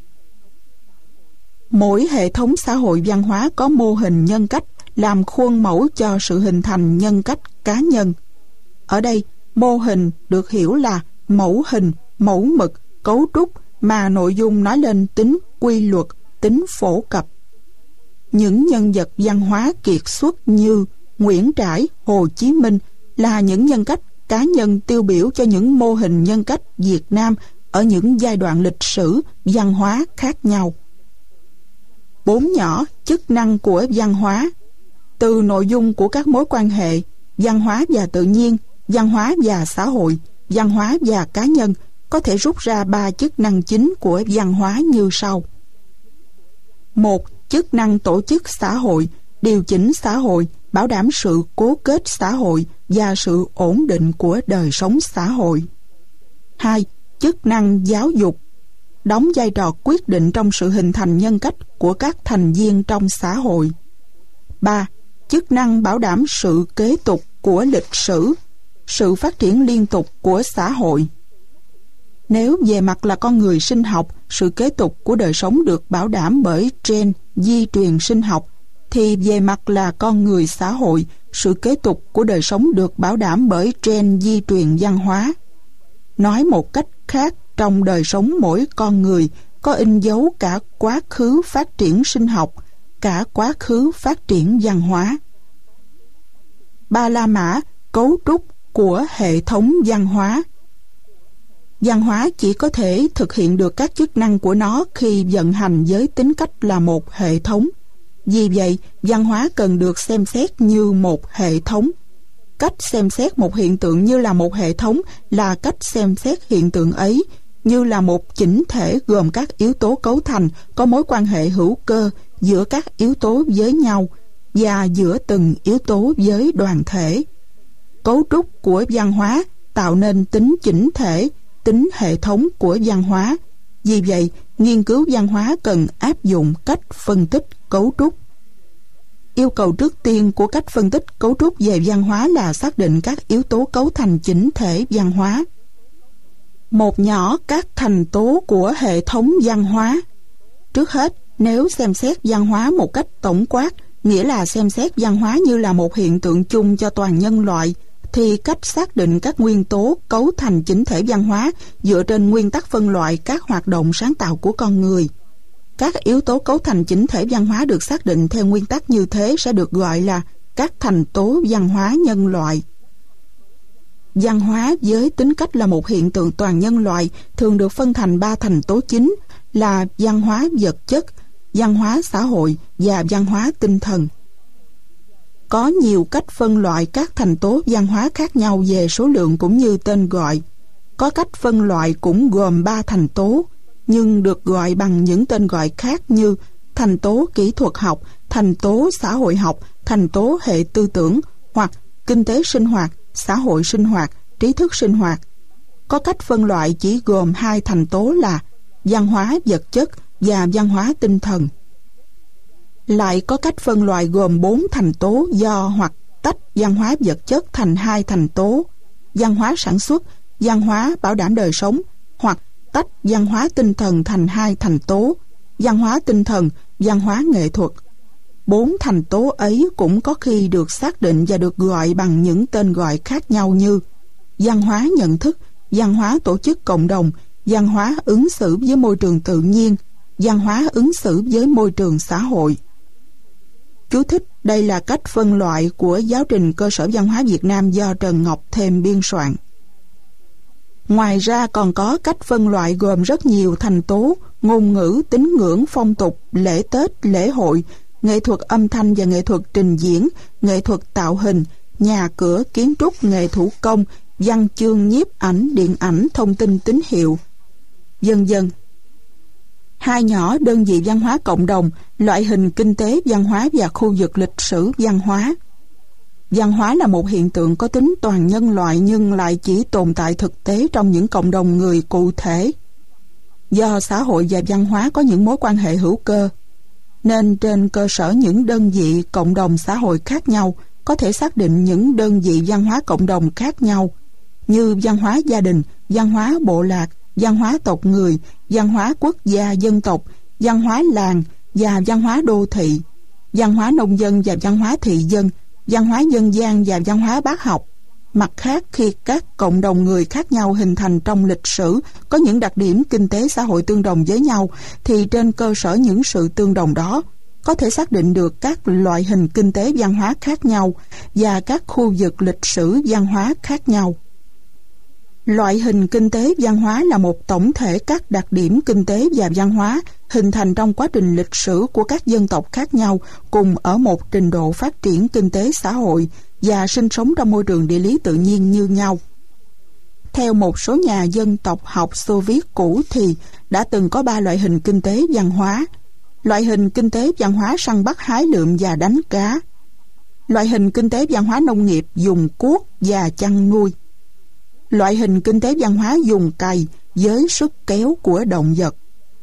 Mỗi hệ thống xã hội văn hóa có mô hình nhân cách làm khuôn mẫu cho sự hình thành nhân cách cá nhân. Ở đây, mô hình được hiểu là mẫu hình, mẫu mực, cấu trúc mà nội dung nói lên tính quy luật, tính phổ cập. Những nhân vật văn hóa kiệt xuất như Nguyễn Trãi, Hồ Chí Minh là những nhân cách cá nhân tiêu biểu cho những mô hình nhân cách Việt Nam ở những giai đoạn lịch sử, văn hóa khác nhau. 4 nhỏ chức năng của văn hóa. Từ nội dung của các mối quan hệ, văn hóa và tự nhiên, văn hóa và xã hội, văn hóa và cá nhân, có thể rút ra 3 chức năng chính của văn hóa như sau. 1. Chức năng tổ chức xã hội, điều chỉnh xã hội, bảo đảm sự cố kết xã hội và sự ổn định của đời sống xã hội. 2. Chức năng giáo dục, đóng vai trò quyết định trong sự hình thành nhân cách của các thành viên trong xã hội. 3. Chức năng bảo đảm sự kế tục của lịch sử, sự phát triển liên tục của xã hội. Nếu về mặt là con người sinh học, sự kế tục của đời sống được bảo đảm bởi gen, di truyền sinh học, thì về mặt là con người xã hội, sự kế tục của đời sống được bảo đảm bởi gen di truyền văn hóa. Nói một cách khác, trong đời sống mỗi con người có in dấu cả quá khứ phát triển sinh học, cả quá khứ phát triển văn hóa. Ba la mã, cấu trúc của hệ thống văn hóa. Văn hóa chỉ có thể thực hiện được các chức năng của nó khi vận hành với tính cách là một hệ thống. Vì vậy, văn hóa cần được xem xét như một hệ thống. Cách xem xét một hiện tượng như là một hệ thống là cách xem xét hiện tượng ấy như là một chỉnh thể gồm các yếu tố cấu thành có mối quan hệ hữu cơ giữa các yếu tố với nhau và giữa từng yếu tố với đoàn thể. Cấu trúc của văn hóa tạo nên tính chỉnh thể, tính hệ thống của văn hóa. Vì vậy, nghiên cứu văn hóa cần áp dụng cách phân tích cấu trúc. Yêu cầu trước tiên của cách phân tích cấu trúc về văn hóa là xác định các yếu tố cấu thành chỉnh thể văn hóa. Một nhỏ các thành tố của hệ thống văn hóa. Trước hết, nếu xem xét văn hóa một cách tổng quát, nghĩa là xem xét văn hóa như là một hiện tượng chung cho toàn nhân loại, thì cách xác định các nguyên tố cấu thành chỉnh thể văn hóa dựa trên nguyên tắc phân loại các hoạt động sáng tạo của con người. Các yếu tố cấu thành chỉnh thể văn hóa được xác định theo nguyên tắc như thế sẽ được gọi là các thành tố văn hóa nhân loại. Văn hóa với tính cách là một hiện tượng toàn nhân loại thường được phân thành 3 thành tố chính là văn hóa vật chất, văn hóa xã hội và văn hóa tinh thần. Có nhiều cách phân loại các thành tố văn hóa khác nhau về số lượng cũng như tên gọi. Có cách phân loại cũng gồm 3 thành tố, nhưng được gọi bằng những tên gọi khác như thành tố kỹ thuật học, thành tố xã hội học, thành tố hệ tư tưởng hoặc kinh tế sinh hoạt, xã hội sinh hoạt, trí thức sinh hoạt. Có cách phân loại chỉ gồm 2 thành tố là văn hóa vật chất và văn hóa tinh thần. Lại có cách phân loại gồm 4 thành tố do hoặc tách văn hóa vật chất thành 2 thành tố, văn hóa sản xuất, văn hóa bảo đảm đời sống, hoặc tách văn hóa tinh thần thành 2 thành tố, văn hóa tinh thần, văn hóa nghệ thuật. 4 thành tố ấy cũng có khi được xác định và được gọi bằng những tên gọi khác nhau như văn hóa nhận thức, văn hóa tổ chức cộng đồng, văn hóa ứng xử với môi trường tự nhiên, văn hóa ứng xử với môi trường xã hội. Chú thích: đây là cách phân loại của giáo trình cơ sở văn hóa Việt Nam do Trần Ngọc Thêm biên soạn. Ngoài ra còn có cách phân loại gồm rất nhiều thành tố: ngôn ngữ, tín ngưỡng, phong tục, lễ Tết, lễ hội, nghệ thuật âm thanh và nghệ thuật trình diễn, nghệ thuật tạo hình, nhà cửa, kiến trúc, nghề thủ công, văn chương, nhiếp ảnh, điện ảnh, thông tin tín hiệu, vân vân. 2 nhỏ đơn vị văn hóa cộng đồng, loại hình kinh tế văn hóa và khu vực lịch sử văn hóa. Văn hóa là một hiện tượng có tính toàn nhân loại nhưng lại chỉ tồn tại thực tế trong những cộng đồng người cụ thể. Do xã hội và văn hóa có những mối quan hệ hữu cơ, nên trên cơ sở những đơn vị cộng đồng xã hội khác nhau có thể xác định những đơn vị văn hóa cộng đồng khác nhau như văn hóa gia đình, văn hóa bộ lạc, văn hóa tộc người, văn hóa quốc gia dân tộc, văn hóa làng và văn hóa đô thị, văn hóa nông dân và văn hóa thị dân, văn hóa dân gian và văn hóa bác học, Mặt khác, khi các cộng đồng người khác nhau hình thành trong lịch sử có những đặc điểm kinh tế xã hội tương đồng với nhau, thì trên cơ sở những sự tương đồng đó, có thể xác định được các loại hình kinh tế văn hóa khác nhau và các khu vực lịch sử văn hóa khác nhau. Loại hình kinh tế văn hóa là một tổng thể các đặc điểm kinh tế và văn hóa hình thành trong quá trình lịch sử của các dân tộc khác nhau cùng ở một trình độ phát triển kinh tế xã hội và sinh sống trong môi trường địa lý tự nhiên như nhau. Theo một số nhà dân tộc học Xô Viết cũ thì đã từng có 3 loại hình kinh tế văn hóa. Loại hình kinh tế văn hóa săn bắt hái lượm và đánh cá. Loại hình kinh tế văn hóa nông nghiệp dùng cuốc và chăn nuôi. Loại hình kinh tế văn hóa dùng cày với sức kéo của động vật.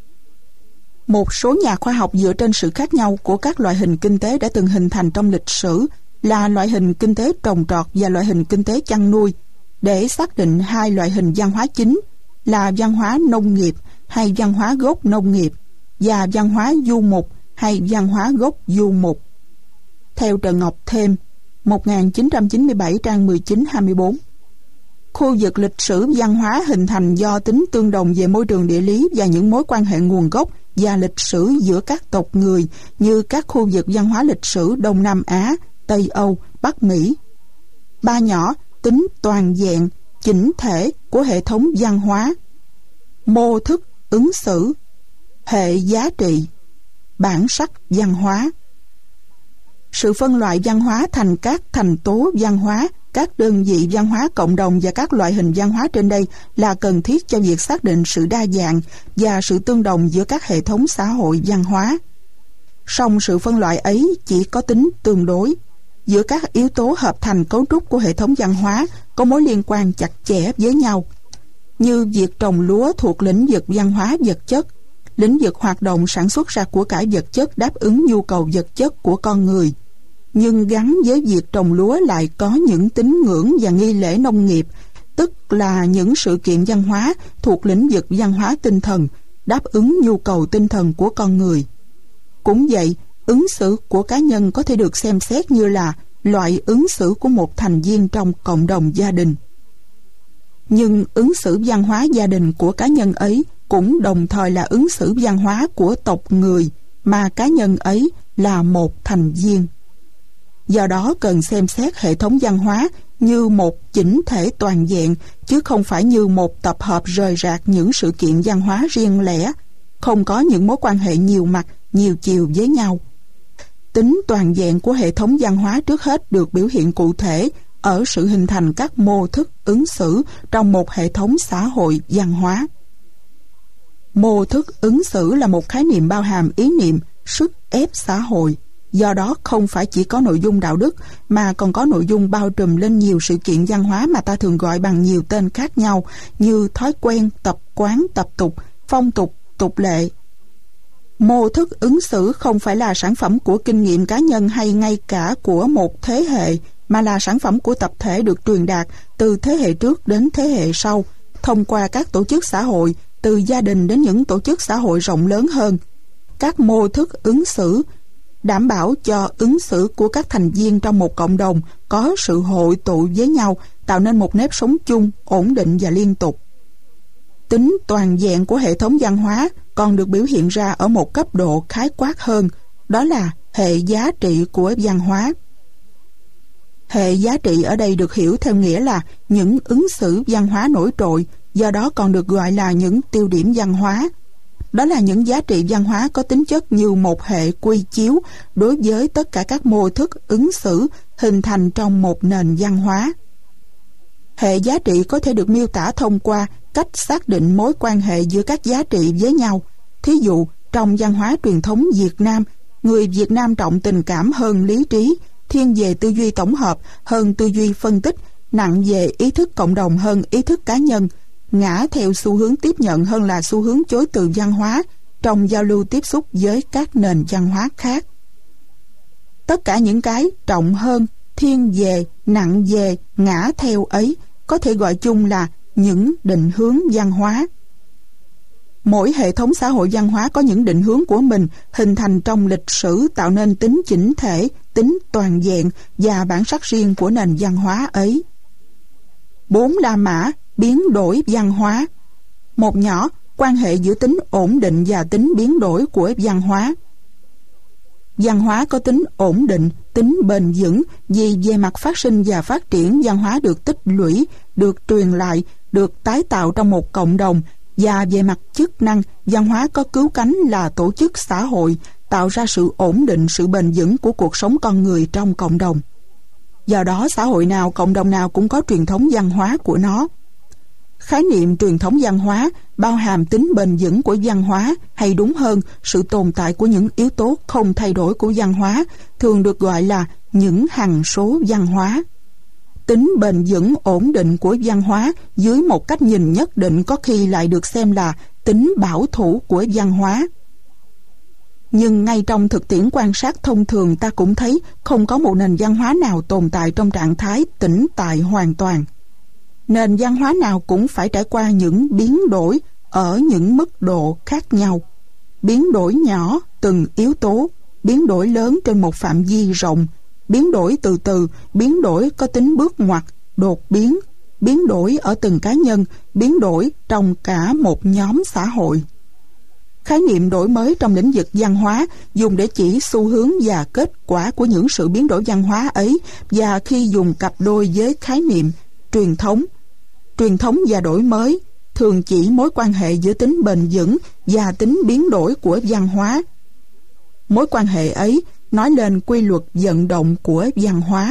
Một số nhà khoa học dựa trên sự khác nhau của các loại hình kinh tế đã từng hình thành trong lịch sử là loại hình kinh tế trồng trọt và loại hình kinh tế chăn nuôi để xác định 2 loại hình văn hóa chính là văn hóa nông nghiệp hay văn hóa gốc nông nghiệp và văn hóa du mục hay văn hóa gốc du mục. Theo Trần Ngọc Thêm, 1997 trang 19-24, khu vực lịch sử văn hóa hình thành do tính tương đồng về môi trường địa lý và những mối quan hệ nguồn gốc và lịch sử giữa các tộc người như các khu vực văn hóa lịch sử Đông Nam Á, Tây Âu, Bắc Mỹ. 3 nhỏ, tính toàn diện, chỉnh thể của hệ thống văn hóa, mô thức ứng xử, hệ giá trị, bản sắc văn hóa. Sự phân loại văn hóa thành các thành tố văn hóa, các đơn vị văn hóa cộng đồng và các loại hình văn hóa trên đây là cần thiết cho việc xác định sự đa dạng và sự tương đồng giữa các hệ thống xã hội văn hóa. Song sự phân loại ấy chỉ có tính tương đối. Giữa các yếu tố hợp thành cấu trúc của hệ thống văn hóa có mối liên quan chặt chẽ với nhau, như việc trồng lúa thuộc lĩnh vực văn hóa vật chất, lĩnh vực hoạt động sản xuất ra của cải vật chất đáp ứng nhu cầu vật chất của con người, nhưng gắn với việc trồng lúa lại có những tín ngưỡng và nghi lễ nông nghiệp, tức là những sự kiện văn hóa thuộc lĩnh vực văn hóa tinh thần, đáp ứng nhu cầu tinh thần của con người. Cũng vậy, ứng xử của cá nhân có thể được xem xét như là loại ứng xử của một thành viên trong cộng đồng gia đình. Nhưng ứng xử văn hóa gia đình của cá nhân ấy cũng đồng thời là ứng xử văn hóa của tộc người mà cá nhân ấy là một thành viên. Do đó cần xem xét hệ thống văn hóa như một chỉnh thể toàn diện, chứ không phải như một tập hợp rời rạc những sự kiện văn hóa riêng lẻ, không có những mối quan hệ nhiều mặt, nhiều chiều với nhau. Tính toàn diện của hệ thống văn hóa trước hết được biểu hiện cụ thể ở sự hình thành các mô thức ứng xử trong một hệ thống xã hội văn hóa. Mô thức ứng xử là một khái niệm bao hàm ý niệm, sức ép xã hội. Do đó không phải chỉ có nội dung đạo đức mà còn có nội dung bao trùm lên nhiều sự kiện văn hóa mà ta thường gọi bằng nhiều tên khác nhau như thói quen, tập quán, tập tục, phong tục, tục lệ. Mô thức ứng xử không phải là sản phẩm của kinh nghiệm cá nhân hay ngay cả của một thế hệ, mà là sản phẩm của tập thể được truyền đạt từ thế hệ trước đến thế hệ sau, thông qua các tổ chức xã hội, từ gia đình đến những tổ chức xã hội rộng lớn hơn. Các mô thức ứng xử đảm bảo cho ứng xử của các thành viên trong một cộng đồng có sự hội tụ với nhau, tạo nên một nếp sống chung, ổn định và liên tục. Tính toàn diện của hệ thống văn hóa còn được biểu hiện ra ở một cấp độ khái quát hơn, đó là hệ giá trị của văn hóa. Hệ giá trị ở đây được hiểu theo nghĩa là những ứng xử văn hóa nổi trội, do đó còn được gọi là những tiêu điểm văn hóa. Đó là những giá trị văn hóa có tính chất như một hệ quy chiếu đối với tất cả các mô thức ứng xử hình thành trong một nền văn hóa. Hệ giá trị có thể được miêu tả thông qua cách xác định mối quan hệ giữa các giá trị với nhau. Thí dụ, trong văn hóa truyền thống Việt Nam, người Việt Nam trọng tình cảm hơn lý trí, thiên về tư duy tổng hợp hơn tư duy phân tích, nặng về ý thức cộng đồng hơn ý thức cá nhân, ngã theo xu hướng tiếp nhận hơn là xu hướng chối từ văn hóa trong giao lưu tiếp xúc với các nền văn hóa khác. Tất cả những cái trọng hơn, thiên về, nặng về, ngã theo ấy có thể gọi chung là những định hướng văn hóa. Mỗi hệ thống xã hội văn hóa có những định hướng của mình hình thành trong lịch sử, tạo nên tính chỉnh thể, tính toàn diện và bản sắc riêng của nền văn hóa ấy. 4 La Mã, biến đổi văn hóa. Một nhỏ, quan hệ giữa tính ổn định và tính biến đổi của văn hóa. Văn hóa có tính ổn định, tính bền vững vì về mặt phát sinh và phát triển văn hóa được tích lũy, được truyền lại, được tái tạo trong một cộng đồng, và về mặt chức năng, văn hóa có cứu cánh là tổ chức xã hội, tạo ra sự ổn định, sự bền vững của cuộc sống con người trong cộng đồng. Do đó, xã hội nào, cộng đồng nào cũng có truyền thống văn hóa của nó. Khái niệm truyền thống văn hóa bao hàm tính bền vững của văn hóa, hay đúng hơn, sự tồn tại của những yếu tố không thay đổi của văn hóa, thường được gọi là những hằng số văn hóa. Tính bền vững ổn định của văn hóa dưới một cách nhìn nhất định có khi lại được xem là tính bảo thủ của văn hóa. Nhưng ngay trong thực tiễn quan sát thông thường, ta cũng thấy không có một nền văn hóa nào tồn tại trong trạng thái tĩnh tại hoàn toàn. Nền văn hóa nào cũng phải trải qua những biến đổi ở những mức độ khác nhau. Biến đổi nhỏ từng yếu tố, biến đổi lớn trên một phạm vi rộng, biến đổi từ từ, biến đổi có tính bước ngoặt, đột biến, biến đổi ở từng cá nhân, biến đổi trong cả một nhóm xã hội. Khái niệm đổi mới trong lĩnh vực văn hóa dùng để chỉ xu hướng và kết quả của những sự biến đổi văn hóa ấy, và khi dùng cặp đôi với khái niệm truyền thống và đổi mới thường chỉ mối quan hệ giữa tính bền vững và tính biến đổi của văn hóa. Mối quan hệ ấy nói lên quy luật vận động của văn hóa.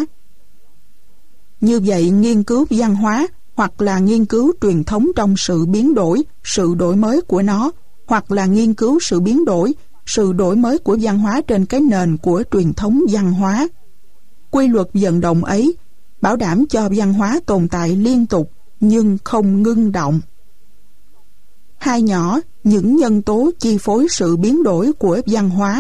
Như vậy, nghiên cứu văn hóa hoặc là nghiên cứu truyền thống trong sự biến đổi, sự đổi mới của nó, hoặc là nghiên cứu sự biến đổi, sự đổi mới của văn hóa trên cái nền của truyền thống văn hóa. Quy luật vận động ấy bảo đảm cho văn hóa tồn tại liên tục nhưng không ngưng động. Hai nhỏ, những nhân tố chi phối sự biến đổi của văn hóa.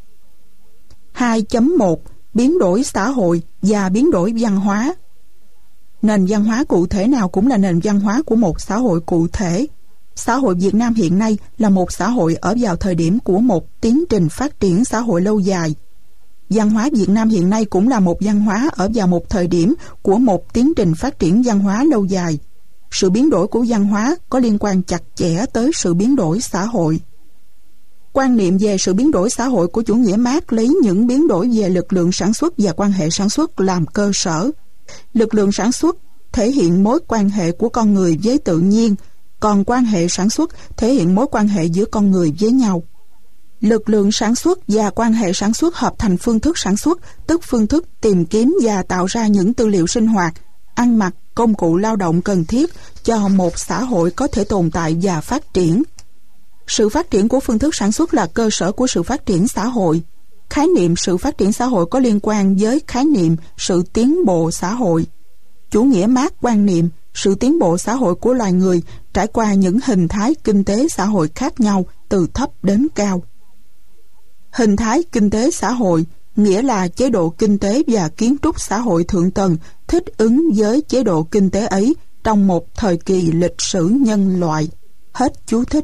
2.1 Biến đổi xã hội và biến đổi văn hóa. Nền văn hóa cụ thể nào cũng là nền văn hóa của một xã hội cụ thể. Xã hội Việt Nam hiện nay là một xã hội ở vào thời điểm của một tiến trình phát triển xã hội lâu dài. Văn hóa Việt Nam hiện nay cũng là một văn hóa ở vào một thời điểm của một tiến trình phát triển văn hóa lâu dài. Sự biến đổi của văn hóa có liên quan chặt chẽ tới sự biến đổi xã hội. Quan niệm về sự biến đổi xã hội của chủ nghĩa Mác lấy những biến đổi về lực lượng sản xuất và quan hệ sản xuất làm cơ sở. Lực lượng sản xuất thể hiện mối quan hệ của con người với tự nhiên, còn quan hệ sản xuất thể hiện mối quan hệ giữa con người với nhau. Lực lượng sản xuất và quan hệ sản xuất hợp thành phương thức sản xuất, tức phương thức tìm kiếm và tạo ra những tư liệu sinh hoạt, ăn mặc, công cụ lao động cần thiết cho một xã hội có thể tồn tại và phát triển. Sự phát triển của phương thức sản xuất là cơ sở của sự phát triển xã hội. Khái niệm sự phát triển xã hội có liên quan với khái niệm sự tiến bộ xã hội. Chủ nghĩa Mác quan niệm sự tiến bộ xã hội của loài người trải qua những hình thái kinh tế xã hội khác nhau từ thấp đến cao. Hình thái kinh tế xã hội nghĩa là chế độ kinh tế và kiến trúc xã hội thượng tầng thích ứng với chế độ kinh tế ấy trong một thời kỳ lịch sử nhân loại. Hết chú thích.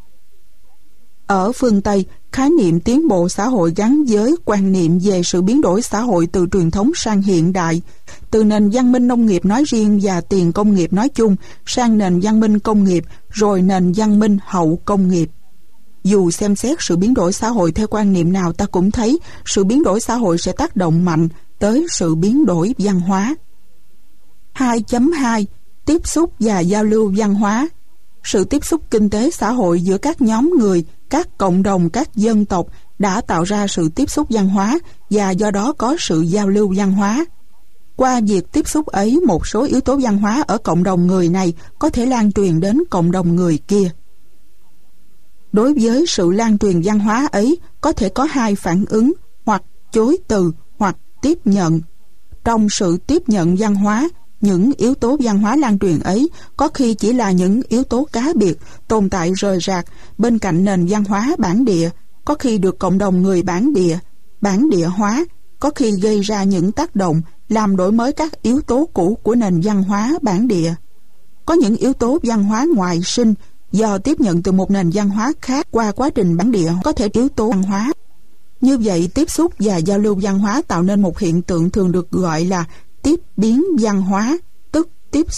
Ở phương Tây, khái niệm tiến bộ xã hội gắn với quan niệm về sự biến đổi xã hội từ truyền thống sang hiện đại, từ nền văn minh nông nghiệp nói riêng và tiền công nghiệp nói chung sang nền văn minh công nghiệp, rồi nền văn minh hậu công nghiệp. Dù xem xét sự biến đổi xã hội theo quan niệm nào, ta cũng thấy sự biến đổi xã hội sẽ tác động mạnh tới sự biến đổi văn hóa. 2.2 Tiếp xúc và giao lưu văn hóa. Sự tiếp xúc kinh tế xã hội giữa các nhóm người, các cộng đồng, các dân tộc đã tạo ra sự tiếp xúc văn hóa và do đó có sự giao lưu văn hóa. Qua việc tiếp xúc ấy, một số yếu tố văn hóa ở cộng đồng người này có thể lan truyền đến cộng đồng người kia. Đối với sự lan truyền văn hóa ấy, có thể có hai phản ứng, hoặc chối từ, hoặc tiếp nhận. Trong sự tiếp nhận văn hóa, những yếu tố văn hóa lan truyền ấy có khi chỉ là những yếu tố cá biệt, tồn tại rời rạc bên cạnh nền văn hóa bản địa, có khi được cộng đồng người bản địa hóa, có khi gây ra những tác động làm đổi mới các yếu tố cũ của nền văn hóa bản địa. Có những yếu tố văn hóa ngoại sinh do tiếp nhận từ một nền văn hóa khác qua quá trình bản địa có thể yếu tố văn hóa. Như vậy, tiếp xúc và giao lưu văn hóa tạo nên một hiện tượng thường được gọi là tiếp biến văn hóa, tức tiếp xúc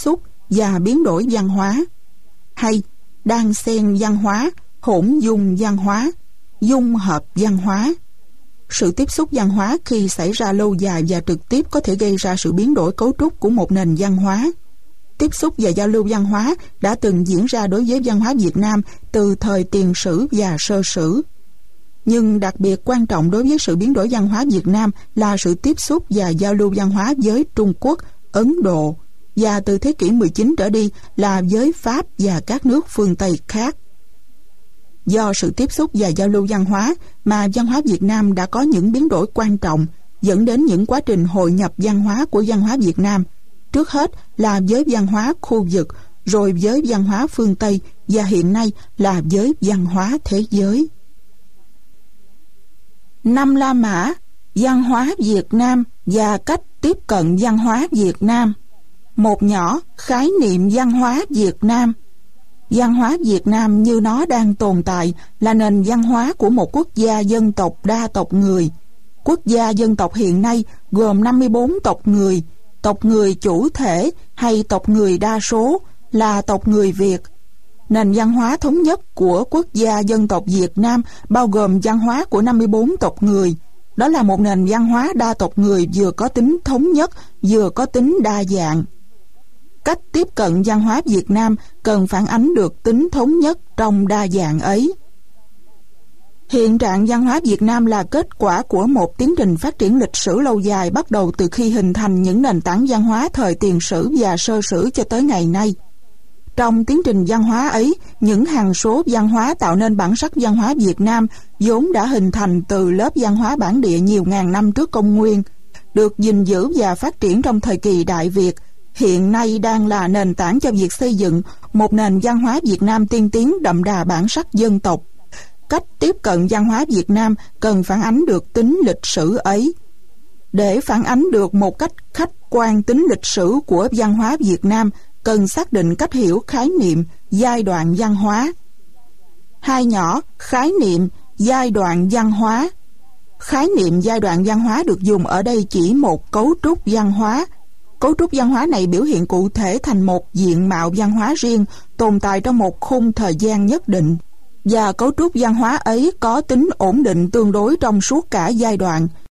và biến đổi văn hóa, hay đan xen văn hóa, hỗn dung văn hóa, dung hợp văn hóa. Sự tiếp xúc văn hóa khi xảy ra lâu dài và trực tiếp có thể gây ra sự biến đổi cấu trúc của một nền văn hóa. Tiếp xúc và giao lưu văn hóa đã từng diễn ra đối với văn hóa Việt Nam từ thời tiền sử và sơ sử. Nhưng đặc biệt quan trọng đối với sự biến đổi văn hóa Việt Nam là sự tiếp xúc và giao lưu văn hóa với Trung Quốc, Ấn Độ và từ thế kỷ 19 trở đi là với Pháp và các nước phương Tây khác. Do sự tiếp xúc và giao lưu văn hóa mà văn hóa Việt Nam đã có những biến đổi quan trọng, dẫn đến những quá trình hội nhập văn hóa của văn hóa Việt Nam, trước hết là với văn hóa khu vực, rồi với văn hóa phương Tây và hiện nay là với văn hóa thế giới. Năm La Mã, văn hóa Việt Nam và cách tiếp cận văn hóa Việt Nam. Một nhỏ, khái niệm văn hóa Việt Nam. Văn hóa Việt Nam như nó đang tồn tại là nền văn hóa của một quốc gia dân tộc đa tộc người. Quốc gia dân tộc hiện nay gồm 54 tộc người chủ thể hay tộc người đa số là tộc người Việt. Nền văn hóa thống nhất của quốc gia dân tộc Việt Nam bao gồm văn hóa của 54 tộc người. Đó là một nền văn hóa đa tộc người vừa có tính thống nhất, vừa có tính đa dạng. Cách tiếp cận văn hóa Việt Nam cần phản ánh được tính thống nhất trong đa dạng ấy. Hiện trạng văn hóa Việt Nam là kết quả của một tiến trình phát triển lịch sử lâu dài bắt đầu từ khi hình thành những nền tảng văn hóa thời tiền sử và sơ sử cho tới ngày nay. Trong tiến trình văn hóa ấy, những hằng số văn hóa tạo nên bản sắc văn hóa Việt Nam vốn đã hình thành từ lớp văn hóa bản địa nhiều ngàn năm trước công nguyên, được gìn giữ và phát triển trong thời kỳ Đại Việt, hiện nay đang là nền tảng cho việc xây dựng một nền văn hóa Việt Nam tiên tiến đậm đà bản sắc dân tộc. Cách tiếp cận văn hóa Việt Nam cần phản ánh được tính lịch sử ấy. Để phản ánh được một cách khách quan tính lịch sử của văn hóa Việt Nam, cần xác định cách hiểu khái niệm giai đoạn văn hóa. Hai nhỏ, khái niệm giai đoạn văn hóa. Khái niệm giai đoạn văn hóa được dùng ở đây chỉ một cấu trúc văn hóa. Cấu trúc văn hóa này biểu hiện cụ thể thành một diện mạo văn hóa riêng tồn tại trong một khung thời gian nhất định, và cấu trúc văn hóa ấy có tính ổn định tương đối trong suốt cả giai đoạn,